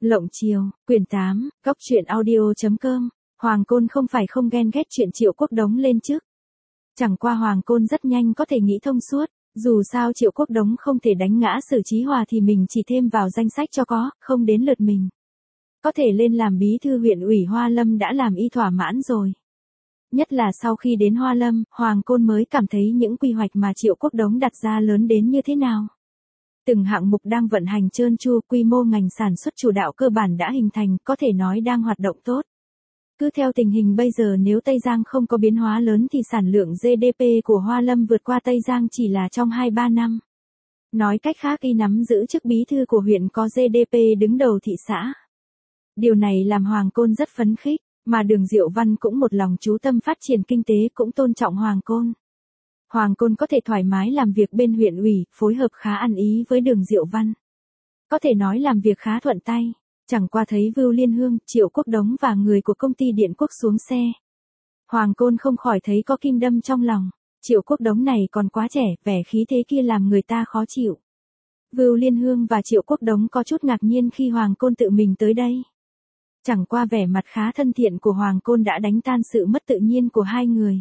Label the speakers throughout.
Speaker 1: Lộng Triều, quyển 8, góc truyện audio.com, Hoàng Côn không phải không ghen ghét chuyện Triệu Quốc Đống lên chức. Chẳng qua Hoàng Côn rất nhanh có thể nghĩ thông suốt, dù sao Triệu Quốc Đống không thể đánh ngã Sử Chí Hòa thì mình chỉ thêm vào danh sách cho có, không đến lượt mình. Có thể lên làm bí thư huyện ủy Hoa Lâm đã làm y thỏa mãn rồi. Nhất là sau khi đến Hoa Lâm, Hoàng Côn mới cảm thấy những quy hoạch mà Triệu Quốc Đống đặt ra lớn đến như thế nào. Từng hạng mục đang vận hành trơn tru, quy mô ngành sản xuất chủ đạo cơ bản đã hình thành, có thể nói đang hoạt động tốt. Cứ theo tình hình bây giờ nếu Tây Giang không có biến hóa lớn thì sản lượng GDP của Hoa Lâm vượt qua Tây Giang chỉ là trong 2-3 năm. Nói cách khác y nắm giữ chức bí thư của huyện có GDP đứng đầu thị xã. Điều này làm Hoàng Côn rất phấn khích, mà Đường Diệu Văn cũng một lòng chú tâm phát triển kinh tế cũng tôn trọng Hoàng Côn. Hoàng Côn có thể thoải mái làm việc bên huyện ủy, phối hợp khá ăn ý với Đường Diệu Văn. Có thể nói làm việc khá thuận tay, chẳng qua thấy Vưu Liên Hương, Triệu Quốc Đống và người của công ty Điện Quốc xuống xe. Hoàng Côn không khỏi thấy có kim đâm trong lòng, Triệu Quốc Đống này còn quá trẻ, vẻ khí thế kia làm người ta khó chịu. Vưu Liên Hương và Triệu Quốc Đống có chút ngạc nhiên khi Hoàng Côn tự mình tới đây. Chẳng qua vẻ mặt khá thân thiện của Hoàng Côn đã đánh tan sự mất tự nhiên của hai người.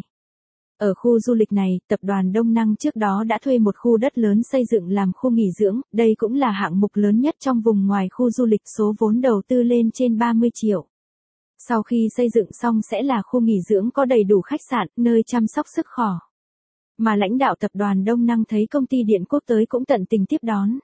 Speaker 1: Ở khu du lịch này, tập đoàn Đông Năng trước đó đã thuê một khu đất lớn xây dựng làm khu nghỉ dưỡng, đây cũng là hạng mục lớn nhất trong vùng ngoài khu du lịch, số vốn đầu tư lên trên 30 triệu. Sau khi xây dựng xong sẽ là khu nghỉ dưỡng có đầy đủ khách sạn, nơi chăm sóc sức khỏe. Mà lãnh đạo tập đoàn Đông Năng thấy công ty Điện Quốc tới cũng tận tình tiếp đón.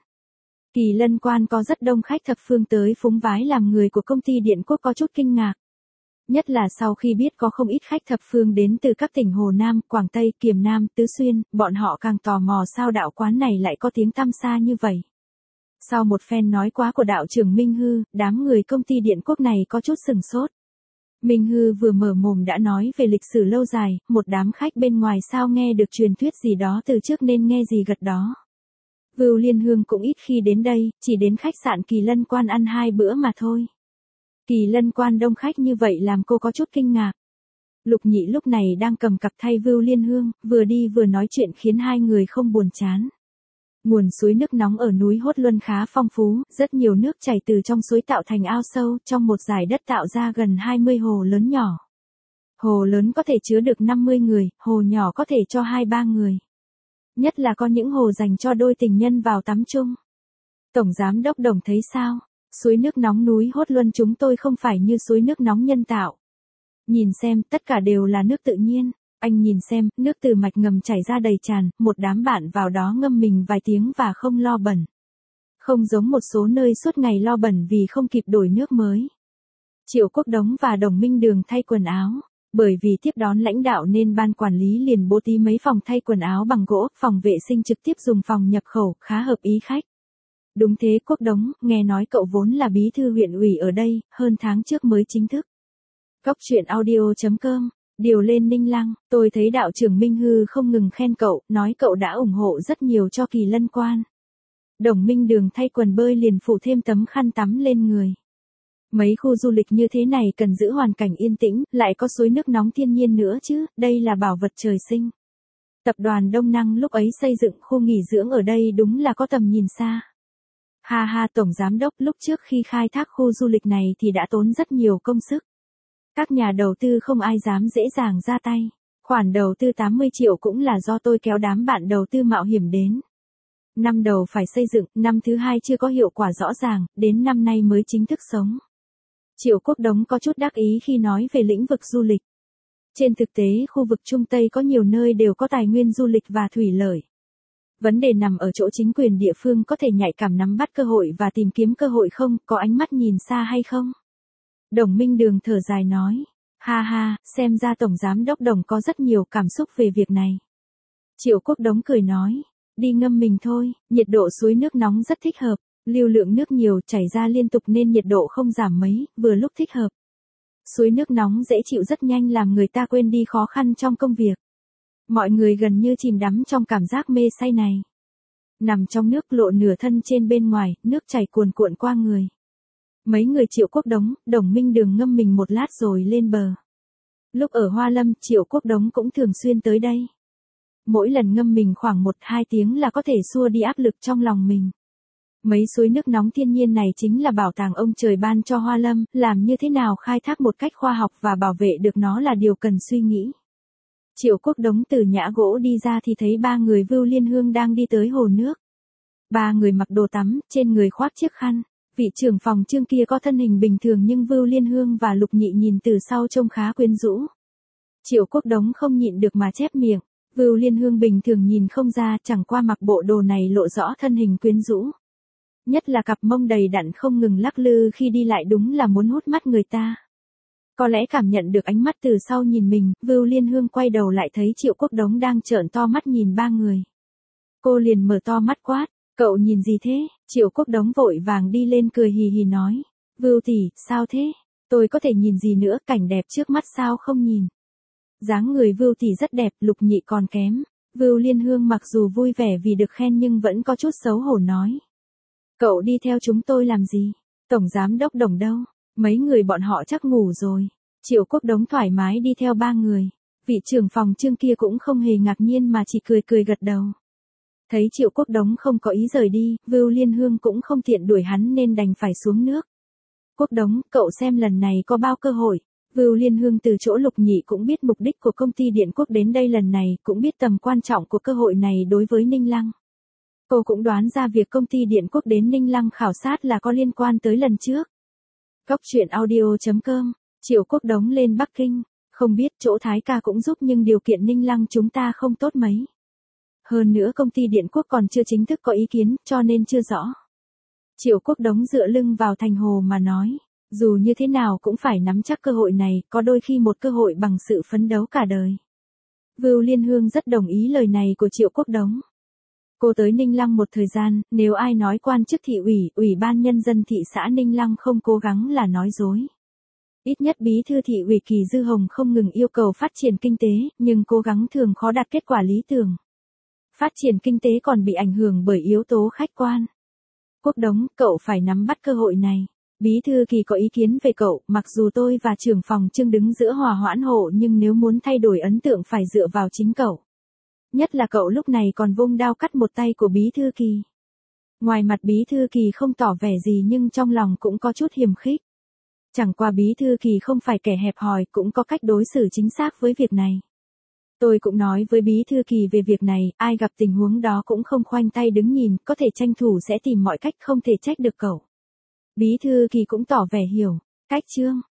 Speaker 1: Kỳ Lân Quan có rất đông khách thập phương tới phúng vái làm người của công ty Điện Quốc có chút kinh ngạc. Nhất là sau khi biết có không ít khách thập phương đến từ các tỉnh Hồ Nam, Quảng Tây, Kiềm Nam, Tứ Xuyên, bọn họ càng tò mò sao đạo quán này lại có tiếng tăm xa như vậy. Sau một phen nói quá của đạo trưởng Minh Hư, đám người công ty Điện Quốc này có chút sừng sốt. Minh Hư vừa mở mồm đã nói về lịch sử lâu dài, một đám khách bên ngoài sao nghe được truyền thuyết gì đó từ trước nên nghe gì gật đó. Vưu Liên Hương cũng ít khi đến đây, chỉ đến khách sạn Kỳ Lân Quan ăn 2 bữa mà thôi. Kỳ Lân Quan đông khách như vậy làm cô có chút kinh ngạc. Lục Nhị lúc này đang cầm cặp thay Vưu Liên Hương, vừa đi vừa nói chuyện khiến hai người không buồn chán. Nguồn suối nước nóng ở núi Hốt Luân khá phong phú, rất nhiều nước chảy từ trong suối tạo thành ao sâu, trong một dải đất tạo ra gần 20 hồ lớn nhỏ. Hồ lớn có thể chứa được 50 người, hồ nhỏ có thể cho 2-3 người. Nhất là có những hồ dành cho đôi tình nhân vào tắm chung. Tổng giám đốc Đồng thấy sao? Suối nước nóng núi Hốt Luân chúng tôi không phải như suối nước nóng nhân tạo. Nhìn xem, tất cả đều là nước tự nhiên. Anh nhìn xem, nước từ mạch ngầm chảy ra đầy tràn, một đám bạn vào đó ngâm mình vài tiếng và không lo bẩn. Không giống một số nơi suốt ngày lo bẩn vì không kịp đổi nước mới. Triệu Quốc Đống và Đồng Minh Đường thay quần áo. Bởi vì tiếp đón lãnh đạo nên ban quản lý liền bố trí mấy phòng thay quần áo bằng gỗ, phòng vệ sinh trực tiếp dùng phòng nhập khẩu, khá hợp ý khách. Đúng thế Quốc Đống, nghe nói cậu vốn là bí thư huyện ủy ở đây, hơn tháng trước mới chính thức. Góc truyện audio.com, điều lên Ninh Lăng, tôi thấy đạo trưởng Minh Hư không ngừng khen cậu, nói cậu đã ủng hộ rất nhiều cho Kỳ Lân Quan. Đồng Minh Đường thay quần bơi liền phủ thêm tấm khăn tắm lên người. Mấy khu du lịch như thế này cần giữ hoàn cảnh yên tĩnh, lại có suối nước nóng thiên nhiên nữa chứ, đây là bảo vật trời sinh. Tập đoàn Đông Năng lúc ấy xây dựng khu nghỉ dưỡng ở đây đúng là có tầm nhìn xa. Ha ha, Tổng Giám đốc lúc trước khi khai thác khu du lịch này thì đã tốn rất nhiều công sức. Các nhà đầu tư không ai dám dễ dàng ra tay. Khoản đầu tư 80 triệu cũng là do tôi kéo đám bạn đầu tư mạo hiểm đến. Năm đầu phải xây dựng, năm thứ hai chưa có hiệu quả rõ ràng, đến năm nay mới chính thức sống. Triệu Quốc Đống có chút đắc ý khi nói về lĩnh vực du lịch. Trên thực tế, khu vực Trung Tây có nhiều nơi đều có tài nguyên du lịch và thủy lợi. Vấn đề nằm ở chỗ chính quyền địa phương có thể nhạy cảm nắm bắt cơ hội và tìm kiếm cơ hội không, có ánh mắt nhìn xa hay không. Đồng Minh Đường thở dài nói, ha ha, xem ra Tổng Giám đốc Đồng có rất nhiều cảm xúc về việc này. Triệu Quốc Đống cười nói, đi ngâm mình thôi, nhiệt độ suối nước nóng rất thích hợp, lưu lượng nước nhiều chảy ra liên tục nên nhiệt độ không giảm mấy, vừa lúc thích hợp. Suối nước nóng dễ chịu rất nhanh làm người ta quên đi khó khăn trong công việc. Mọi người gần như chìm đắm trong cảm giác mê say này. Nằm trong nước lộ nửa thân trên bên ngoài, nước chảy cuồn cuộn qua người. Mấy người Triệu Quốc Đống, Đồng Minh Đường ngâm mình một lát rồi lên bờ. Lúc ở Hoa Lâm, Triệu Quốc Đống cũng thường xuyên tới đây. Mỗi lần ngâm mình khoảng 1-2 tiếng là có thể xua đi áp lực trong lòng mình. Mấy suối nước nóng thiên nhiên này chính là bảo tàng ông trời ban cho Hoa Lâm, làm như thế nào khai thác một cách khoa học và bảo vệ được nó là điều cần suy nghĩ. Triệu Quốc Đống từ nhã gỗ đi ra thì thấy ba người Vưu Liên Hương đang đi tới hồ nước. Ba người mặc đồ tắm, trên người khoác chiếc khăn. Vị trưởng phòng Trương kia có thân hình bình thường nhưng Vưu Liên Hương và Lục Nhị nhìn từ sau trông khá quyến rũ. Triệu Quốc Đống không nhịn được mà chép miệng. Vưu Liên Hương bình thường nhìn không ra, chẳng qua mặc bộ đồ này lộ rõ thân hình quyến rũ. Nhất là cặp mông đầy đặn không ngừng lắc lư khi đi lại đúng là muốn hút mắt người ta. Có lẽ cảm nhận được ánh mắt từ sau nhìn mình, Vưu Liên Hương quay đầu lại thấy Triệu Quốc Đống đang trợn to mắt nhìn ba người. Cô liền mở to mắt quát, cậu nhìn gì thế? Triệu Quốc Đống vội vàng đi lên cười hì hì nói, Vưu tỷ, sao thế? Tôi có thể nhìn gì nữa, cảnh đẹp trước mắt sao không nhìn? Dáng người Vưu tỷ rất đẹp, Lục Nhị còn kém. Vưu Liên Hương mặc dù vui vẻ vì được khen nhưng vẫn có chút xấu hổ nói. Cậu đi theo chúng tôi làm gì? Tổng giám đốc Đồng đâu? Mấy người bọn họ chắc ngủ rồi. Triệu Quốc Đống thoải mái đi theo ba người. Vị trưởng phòng Trương kia cũng không hề ngạc nhiên mà chỉ cười cười gật đầu. Thấy Triệu Quốc Đống không có ý rời đi, Vưu Liên Hương cũng không tiện đuổi hắn nên đành phải xuống nước. Quốc Đống, cậu xem lần này có bao cơ hội. Vưu Liên Hương từ chỗ Lục Nhị cũng biết mục đích của công ty Điện Quốc đến đây lần này, cũng biết tầm quan trọng của cơ hội này đối với Ninh Lăng. Cô cũng đoán ra việc công ty Điện Quốc đến Ninh Lăng khảo sát là có liên quan tới lần trước. Cóc truyện audio.com, Triệu Quốc Đống lên Bắc Kinh, không biết chỗ Thái ca cũng giúp nhưng điều kiện Ninh Lăng chúng ta không tốt mấy. Hơn nữa công ty Điện Quốc còn chưa chính thức có ý kiến, cho nên chưa rõ. Triệu Quốc Đống dựa lưng vào thành hồ mà nói, dù như thế nào cũng phải nắm chắc cơ hội này, có đôi khi một cơ hội bằng sự phấn đấu cả đời. Vưu Liên Hương rất đồng ý lời này của Triệu Quốc Đống. Cô tới Ninh Lăng một thời gian, nếu ai nói quan chức thị ủy, ủy ban nhân dân thị xã Ninh Lăng không cố gắng là nói dối. Ít nhất bí thư thị ủy Kỳ Dư Hồng không ngừng yêu cầu phát triển kinh tế, nhưng cố gắng thường khó đạt kết quả lý tưởng. Phát triển kinh tế còn bị ảnh hưởng bởi yếu tố khách quan. Quốc Đống, cậu phải nắm bắt cơ hội này. Bí thư Kỳ có ý kiến về cậu, mặc dù tôi và trưởng phòng Trương đứng giữa hòa hoãn hộ nhưng nếu muốn thay đổi ấn tượng phải dựa vào chính cậu. Nhất là cậu lúc này còn vung đao cắt một tay của Bí thư Kỳ. Ngoài mặt Bí thư Kỳ không tỏ vẻ gì nhưng trong lòng cũng có chút hiềm khích. Chẳng qua Bí thư Kỳ không phải kẻ hẹp hòi, cũng có cách đối xử chính xác với việc này. Tôi cũng nói với Bí thư Kỳ về việc này, ai gặp tình huống đó cũng không khoanh tay đứng nhìn, có thể tranh thủ sẽ tìm mọi cách, không thể trách được cậu. Bí thư Kỳ cũng tỏ vẻ hiểu, cách Trương.